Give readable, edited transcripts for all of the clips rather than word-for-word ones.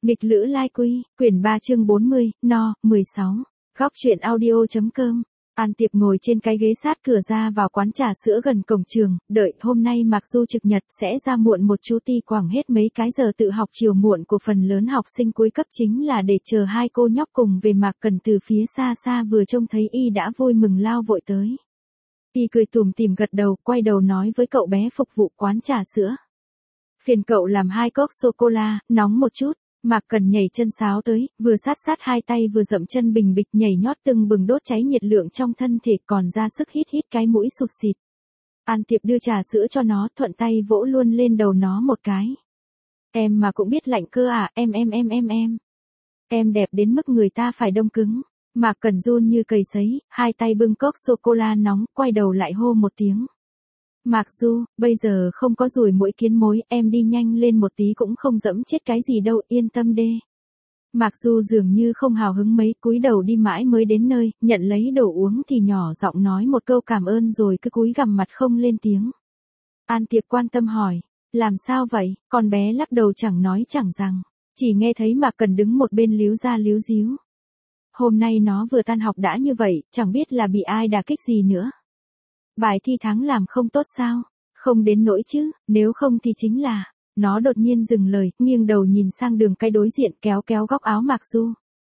Nghịch lữ lai quy, quyển 3 chương 40, no, 16. Góc truyện audio.com. An Tiệp ngồi trên cái ghế sát cửa ra vào quán trà sữa gần cổng trường, đợi hôm nay mặc dù trực nhật sẽ ra muộn một chú ti quảng hết mấy cái giờ tự học chiều muộn của phần lớn học sinh cuối cấp chính là để chờ hai cô nhóc cùng về Mạc Cần từ phía xa xa vừa trông thấy y đã vui mừng lao vội tới. Y cười tủm tỉm gật đầu, quay đầu nói với cậu bé phục vụ quán trà sữa. Phiền cậu làm 2 cốc sô-cô-la, nóng một chút. Mạc Cần nhảy chân sáo tới, vừa sát sát hai tay vừa dậm chân bình bịch nhảy nhót tưng bừng đốt cháy nhiệt lượng trong thân thể còn ra sức hít cái mũi sụt xịt. An Tiệp đưa trà sữa cho nó, thuận tay vỗ luôn lên đầu nó một cái. Em mà cũng biết lạnh cơ à, em. Em đẹp đến mức người ta phải đông cứng. Mạc Cần run như cầy sấy, hai tay bưng cốc sô-cô-la nóng, quay đầu lại hô một tiếng. Mạc Du, bây giờ không có ruồi muỗi kiến mối, em đi nhanh lên một tí cũng không dẫm chết cái gì đâu, yên tâm đê. Mạc Du dường như không hào hứng mấy, cúi đầu đi mãi mới đến nơi, nhận lấy đồ uống thì nhỏ giọng nói một câu cảm ơn rồi cứ cúi gằm mặt không lên tiếng. An Tiệp quan tâm hỏi, làm sao vậy, con bé lắc đầu chẳng nói chẳng rằng, chỉ nghe thấy Mạc Cần đứng một bên líu ra líu díu. Hôm nay nó vừa tan học đã như vậy, chẳng biết là bị ai đả kích gì nữa. Bài thi tháng làm không tốt sao? Không đến nỗi chứ, nếu không thì chính là. Nó đột nhiên dừng lời, nghiêng đầu nhìn sang đường cái đối diện kéo góc áo Mạc Du.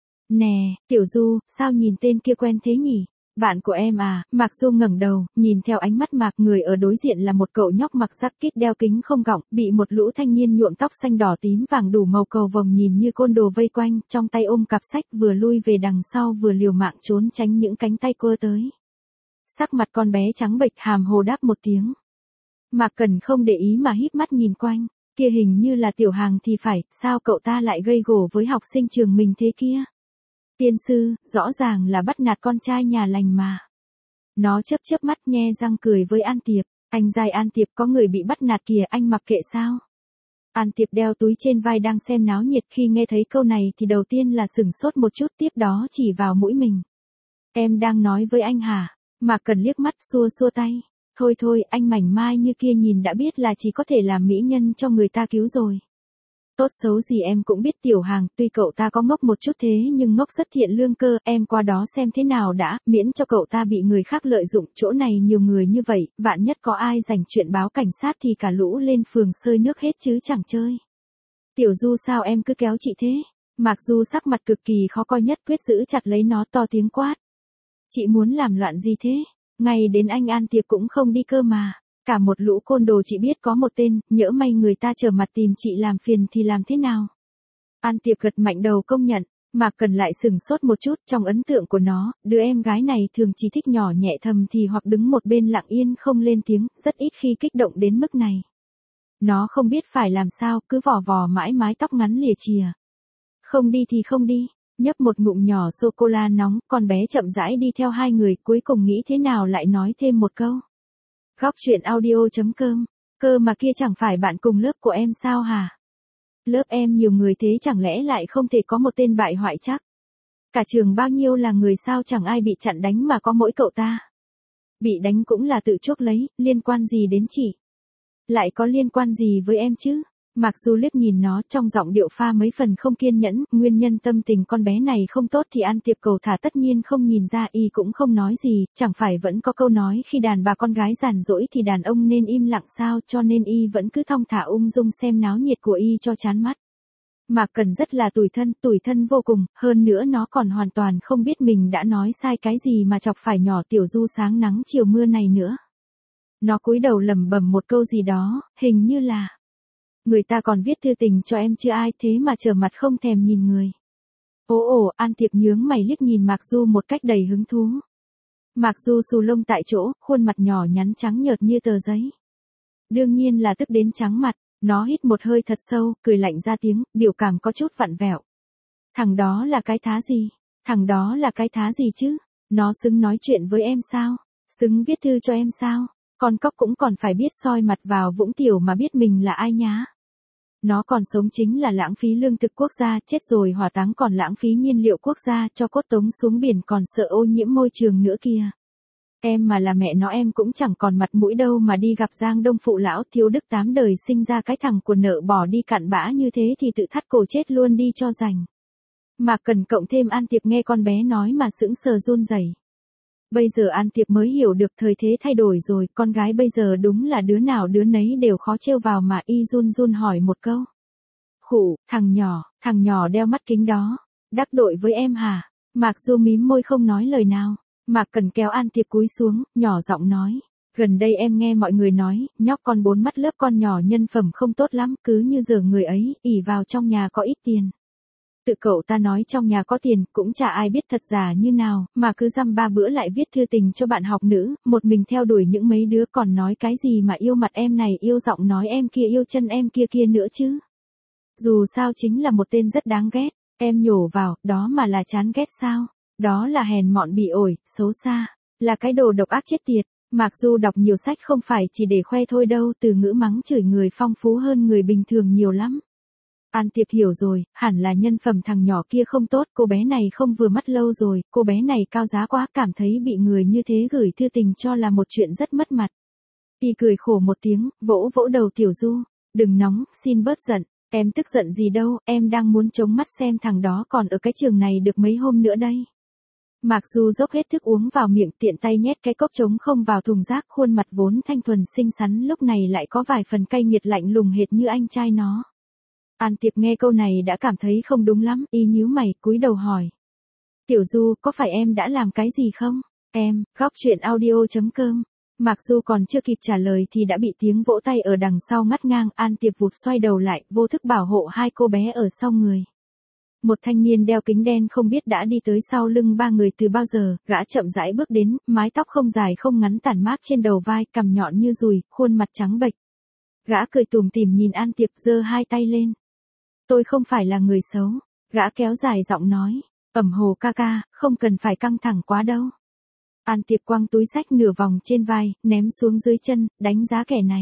Nè, Tiểu Du, sao nhìn tên kia quen thế nhỉ? Bạn của em à? Mạc Du ngẩng đầu, nhìn theo ánh mắt Mạc, người ở đối diện là một cậu nhóc mặc jacket đeo kính không gọng, bị một lũ thanh niên nhuộm tóc xanh đỏ tím vàng đủ màu cầu vồng nhìn như côn đồ vây quanh, trong tay ôm cặp sách vừa lui về đằng sau vừa liều mạng trốn tránh những cánh tay quơ tới. Sắc mặt con bé trắng bệch hàm hồ đáp một tiếng. Mạc Cần không để ý mà híp mắt nhìn quanh, kia hình như là Tiểu Hàng thì phải, sao cậu ta lại gây gổ với học sinh trường mình thế kia? Tiên sư, rõ ràng là bắt nạt con trai nhà lành mà. Nó chớp mắt nhe răng cười với An Tiệp, anh dài An Tiệp có người bị bắt nạt kìa anh mặc kệ sao? An Tiệp đeo túi trên vai đang xem náo nhiệt khi nghe thấy câu này thì đầu tiên là sửng sốt một chút tiếp đó chỉ vào mũi mình. Em đang nói với anh hả? Mạc Cần liếc mắt xua tay. Thôi, anh mảnh mai như kia nhìn đã biết là chỉ có thể làm mỹ nhân cho người ta cứu rồi. Tốt xấu gì em cũng biết Tiểu Hàng, tuy cậu ta có ngốc một chút thế nhưng ngốc rất thiện lương cơ, em qua đó xem thế nào đã, miễn cho cậu ta bị người khác lợi dụng, chỗ này nhiều người như vậy, vạn nhất có ai rảnh chuyện báo cảnh sát thì cả lũ lên phường sơi nước hết chứ chẳng chơi. Tiểu Du sao em cứ kéo chị thế? Mạc Du sắc mặt cực kỳ khó coi nhất quyết giữ chặt lấy nó to tiếng quát. Chị muốn làm loạn gì thế? Ngay đến anh An Tiệp cũng không đi cơ mà. Cả một lũ côn đồ chị biết có một tên, nhỡ may người ta trở mặt tìm chị làm phiền thì làm thế nào? An Tiệp gật mạnh đầu công nhận, Mạc Cần lại sừng sốt một chút trong ấn tượng của nó, đứa em gái này thường chỉ thích nhỏ nhẹ thầm thì hoặc đứng một bên lặng yên không lên tiếng, rất ít khi kích động đến mức này. Nó không biết phải làm sao, cứ vò mãi mái tóc ngắn lìa chìa. Không đi thì không đi. Nhấp một ngụm nhỏ sô-cô-la nóng, con bé chậm rãi đi theo hai người, cuối cùng nghĩ thế nào lại nói thêm một câu. Góc truyện audio.com, cơ mà kia chẳng phải bạn cùng lớp của em sao hả? Lớp em nhiều người thế chẳng lẽ lại không thể có một tên bại hoại chắc? Cả trường bao nhiêu là người sao chẳng ai bị chặn đánh mà có mỗi cậu ta. Bị đánh cũng là tự chuốc lấy, liên quan gì đến chị? Lại có liên quan gì với em chứ? Mạc Du liếc nhìn nó trong giọng điệu pha mấy phần không kiên nhẫn, nguyên nhân tâm tình con bé này không tốt thì An Tiệp cầu thả tất nhiên không nhìn ra y cũng không nói gì, chẳng phải vẫn có câu nói khi đàn bà con gái giàn dỗi thì đàn ông nên im lặng sao cho nên y vẫn cứ thong thả ung dung xem náo nhiệt của y cho chán mắt. Mạc Cần rất là tủi thân vô cùng, hơn nữa nó còn hoàn toàn không biết mình đã nói sai cái gì mà chọc phải nhỏ Tiểu Du sáng nắng chiều mưa này nữa. Nó cúi đầu lẩm bẩm một câu gì đó, hình như là người ta còn viết thư tình cho em chưa ai thế mà trở mặt không thèm nhìn người. An Tiệp nhướng mày liếc nhìn Mạc Du một cách đầy hứng thú. Mạc Du xù lông tại chỗ, khuôn mặt nhỏ nhắn trắng nhợt như tờ giấy. Đương nhiên là tức đến trắng mặt, nó hít một hơi thật sâu, cười lạnh ra tiếng, biểu cảm có chút vặn vẹo. Thằng đó là cái thá gì? Thằng đó là cái thá gì chứ? Nó xứng nói chuyện với em sao? Xứng viết thư cho em sao? Con cóc cũng còn phải biết soi mặt vào vũng tiểu mà biết mình là ai nhá. Nó còn sống chính là lãng phí lương thực quốc gia, chết rồi hỏa táng còn lãng phí nhiên liệu quốc gia, cho cốt tống xuống biển còn sợ ô nhiễm môi trường nữa kìa. Em mà là mẹ nó em cũng chẳng còn mặt mũi đâu mà đi gặp Giang Đông phụ lão thiếu đức 8 đời sinh ra cái thằng của nợ bỏ đi cặn bã như thế thì tự thắt cổ chết luôn đi cho rành. Mà cần cộng thêm An Tiệp nghe con bé nói mà sững sờ run rẩy. Bây giờ An Tiệp mới hiểu được thời thế thay đổi rồi, con gái bây giờ đúng là đứa nào đứa nấy đều khó trêu vào mà y run run hỏi một câu. Khụ, thằng nhỏ đeo mắt kính đó, đắc đội với em hả? Mạc Du mím môi không nói lời nào. Mạc Cần kéo An Tiệp cúi xuống, nhỏ giọng nói. Gần đây em nghe mọi người nói, nhóc con 4 mắt lớp con nhỏ nhân phẩm không tốt lắm, cứ như giờ người ấy, ỷ vào trong nhà có ít tiền. Tự cậu ta nói trong nhà có tiền, cũng chả ai biết thật giả như nào, mà cứ dăm ba bữa lại viết thư tình cho bạn học nữ, một mình theo đuổi những mấy đứa còn nói cái gì mà yêu mặt em này yêu giọng nói em kia yêu chân em kia kia nữa chứ. Dù sao chính là một tên rất đáng ghét, em nhổ vào, đó mà là chán ghét sao? Đó là hèn mọn bị ổi, xấu xa, là cái đồ độc ác chết tiệt. Mặc dù đọc nhiều sách không phải chỉ để khoe thôi đâu, từ ngữ mắng chửi người phong phú hơn người bình thường nhiều lắm. An Tiệp hiểu rồi, hẳn là nhân phẩm thằng nhỏ kia không tốt, cô bé này không vừa mắt lâu rồi, cô bé này cao giá quá, cảm thấy bị người như thế gửi thư tình cho là một chuyện rất mất mặt. Y cười khổ một tiếng, vỗ vỗ đầu Tiểu Du, đừng nóng, xin bớt giận, em tức giận gì đâu, em đang muốn chống mắt xem thằng đó còn ở cái trường này được mấy hôm nữa đây. Mạc Du dốc hết thức uống vào miệng, tiện tay nhét cái cốc trống không vào thùng rác, khuôn mặt vốn thanh thuần xinh xắn lúc này lại có vài phần cay nghiệt lạnh lùng hệt như anh trai nó. An Tiệp nghe câu này đã cảm thấy không đúng lắm, y nhíu mày, cúi đầu hỏi. Tiểu Du, có phải em đã làm cái gì không? Em, góc chuyện audio.com. Mạc Du còn chưa kịp trả lời thì đã bị tiếng vỗ tay ở đằng sau ngắt ngang, An Tiệp vụt xoay đầu lại, vô thức bảo hộ hai cô bé ở sau người. Một thanh niên đeo kính đen không biết đã đi tới sau lưng ba người từ bao giờ, gã chậm rãi bước đến, mái tóc không dài không ngắn tản mát trên đầu vai, cằm nhọn như dùi, khuôn mặt trắng bệch. Gã cười tủm tỉm nhìn An Tiệp, giơ hai tay lên. Tôi không phải là người xấu, gã kéo dài giọng nói, ẩm hồ ca ca, không cần phải căng thẳng quá đâu. An Tiệp quăng túi xách nửa vòng trên vai, ném xuống dưới chân, đánh giá kẻ này.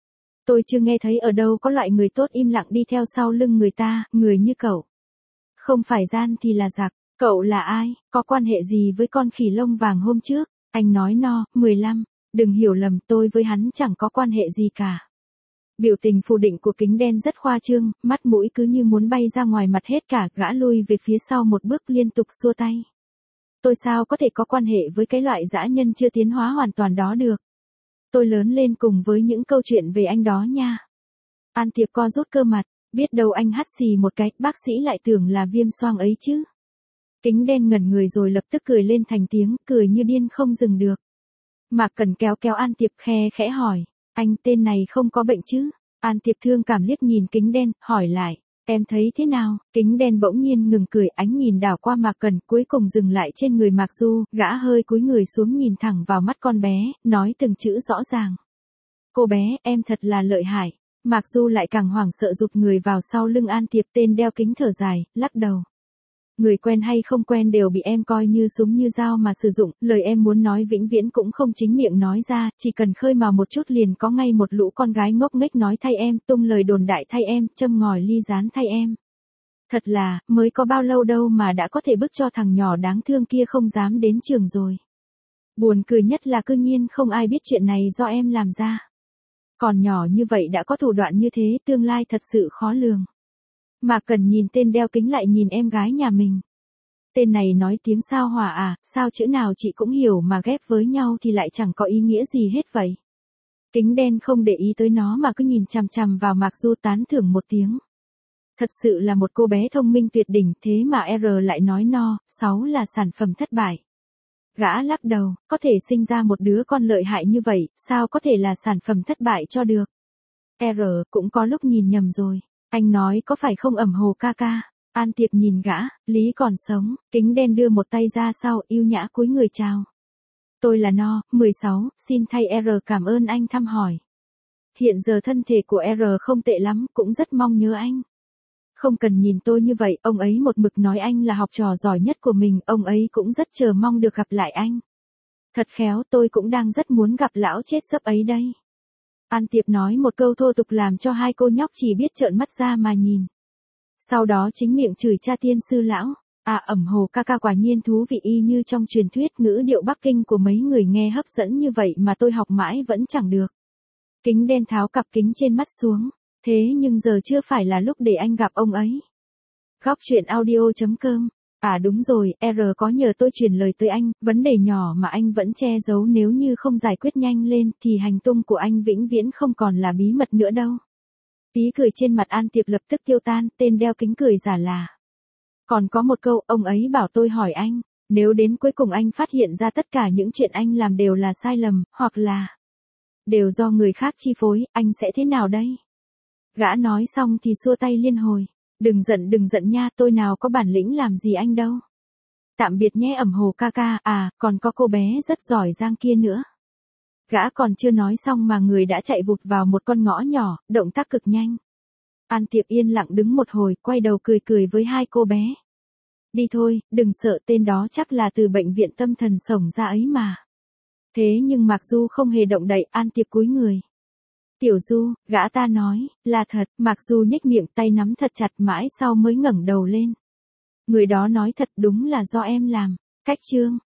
Tôi chưa nghe thấy ở đâu có loại người tốt im lặng đi theo sau lưng người ta, người như cậu. Không phải gian thì là giặc, cậu là ai, có quan hệ gì với con khỉ lông vàng hôm trước? Anh nói no, 15, đừng hiểu lầm, tôi với hắn chẳng có quan hệ gì cả. Biểu tình phủ định của kính đen rất khoa trương, mắt mũi cứ như muốn bay ra ngoài mặt hết cả, gã lui về phía sau một bước liên tục xua tay. Tôi sao có thể có quan hệ với cái loại dã nhân chưa tiến hóa hoàn toàn đó được. Tôi lớn lên cùng với những câu chuyện về anh đó nha. An Tiệp co rút cơ mặt, biết đâu anh hắt xì một cái, bác sĩ lại tưởng là viêm xoang ấy chứ. Kính đen ngẩn người rồi lập tức cười lên thành tiếng, cười như điên không dừng được. Mạc Cần kéo An Tiệp khẽ hỏi, anh tên này không có bệnh chứ? An Tiệp thương cảm liếc nhìn kính đen, hỏi lại, em thấy thế nào? Kính đen bỗng nhiên ngừng cười, ánh nhìn đảo qua Mạc Cần, cuối cùng dừng lại trên người Mạc Du, gã hơi cúi người xuống nhìn thẳng vào mắt con bé, nói từng chữ rõ ràng. Cô bé, em thật là lợi hại. Mạc Du lại càng hoảng sợ rụt người vào sau lưng An Tiệp, tên đeo kính thở dài, lắc đầu. Người quen hay không quen đều bị em coi như súng như dao mà sử dụng, lời em muốn nói vĩnh viễn cũng không chính miệng nói ra, chỉ cần khơi mào một chút liền có ngay một lũ con gái ngốc nghếch nói thay em, tung lời đồn đại thay em, châm ngòi ly gián thay em. Thật là, mới có bao lâu đâu mà đã có thể bức cho thằng nhỏ đáng thương kia không dám đến trường rồi. Buồn cười nhất là cư nhiên không ai biết chuyện này do em làm ra. Còn nhỏ như vậy đã có thủ đoạn như thế, tương lai thật sự khó lường. Mà cần nhìn tên đeo kính lại nhìn em gái nhà mình. Tên này nói tiếng sao hỏa à, sao chữ nào chị cũng hiểu mà ghép với nhau thì lại chẳng có ý nghĩa gì hết vậy. Kính đen không để ý tới nó mà cứ nhìn chằm chằm vào Mạc Du tán thưởng một tiếng. Thật sự là một cô bé thông minh tuyệt đỉnh, thế mà R lại nói no, 6 là sản phẩm thất bại. Gã lắc đầu, có thể sinh ra một đứa con lợi hại như vậy, sao có thể là sản phẩm thất bại cho được. R cũng có lúc nhìn nhầm rồi. Anh nói có phải không ẩm hồ ca ca? An Tiệp nhìn gã, Lý còn sống, kính đen đưa một tay ra sau, yêu nhã cúi người chào. Tôi là No, 16, xin thay R cảm ơn anh thăm hỏi. Hiện giờ thân thể của R không tệ lắm, cũng rất mong nhớ anh. Không cần nhìn tôi như vậy, ông ấy một mực nói anh là học trò giỏi nhất của mình, ông ấy cũng rất chờ mong được gặp lại anh. Thật khéo, tôi cũng đang rất muốn gặp lão chết sấp ấy đây. An Tiệp nói một câu thô tục làm cho hai cô nhóc chỉ biết trợn mắt ra mà nhìn. Sau đó chính miệng chửi cha tiên sư lão. À, Ẩm Hồ ca ca quả nhiên thú vị y như trong truyền thuyết, ngữ điệu Bắc Kinh của mấy người nghe hấp dẫn như vậy mà tôi học mãi vẫn chẳng được. Kính đen tháo cặp kính trên mắt xuống. Thế nhưng giờ chưa phải là lúc để anh gặp ông ấy. Góc chuyện audio.com. À đúng rồi, R có nhờ tôi truyền lời tới anh, vấn đề nhỏ mà anh vẫn che giấu nếu như không giải quyết nhanh lên thì hành tung của anh vĩnh viễn không còn là bí mật nữa đâu. Ý cười trên mặt An Tiệp lập tức tiêu tan, tên đeo kính cười giả là. Còn có một câu, ông ấy bảo tôi hỏi anh, nếu đến cuối cùng anh phát hiện ra tất cả những chuyện anh làm đều là sai lầm, hoặc là đều do người khác chi phối, anh sẽ thế nào đây? Gã nói xong thì xua tay liên hồi. Đừng giận nha, tôi nào có bản lĩnh làm gì anh đâu. Tạm biệt nhé Ẩm Hồ ca ca, à, còn có cô bé rất giỏi giang kia nữa. Gã còn chưa nói xong mà người đã chạy vụt vào một con ngõ nhỏ, động tác cực nhanh. An Tiệp yên lặng đứng một hồi, quay đầu cười với hai cô bé. Đi thôi, đừng sợ, tên đó chắc là từ bệnh viện tâm thần sổng ra ấy mà. Thế nhưng Mạc Du không hề động đậy, An Tiệp cúi người. Tiểu Du, gã ta nói, là thật, Mạc Du nhếch miệng, tay nắm thật chặt, mãi sau mới ngẩng đầu lên. Người đó nói thật, đúng là do em làm. Cách chương.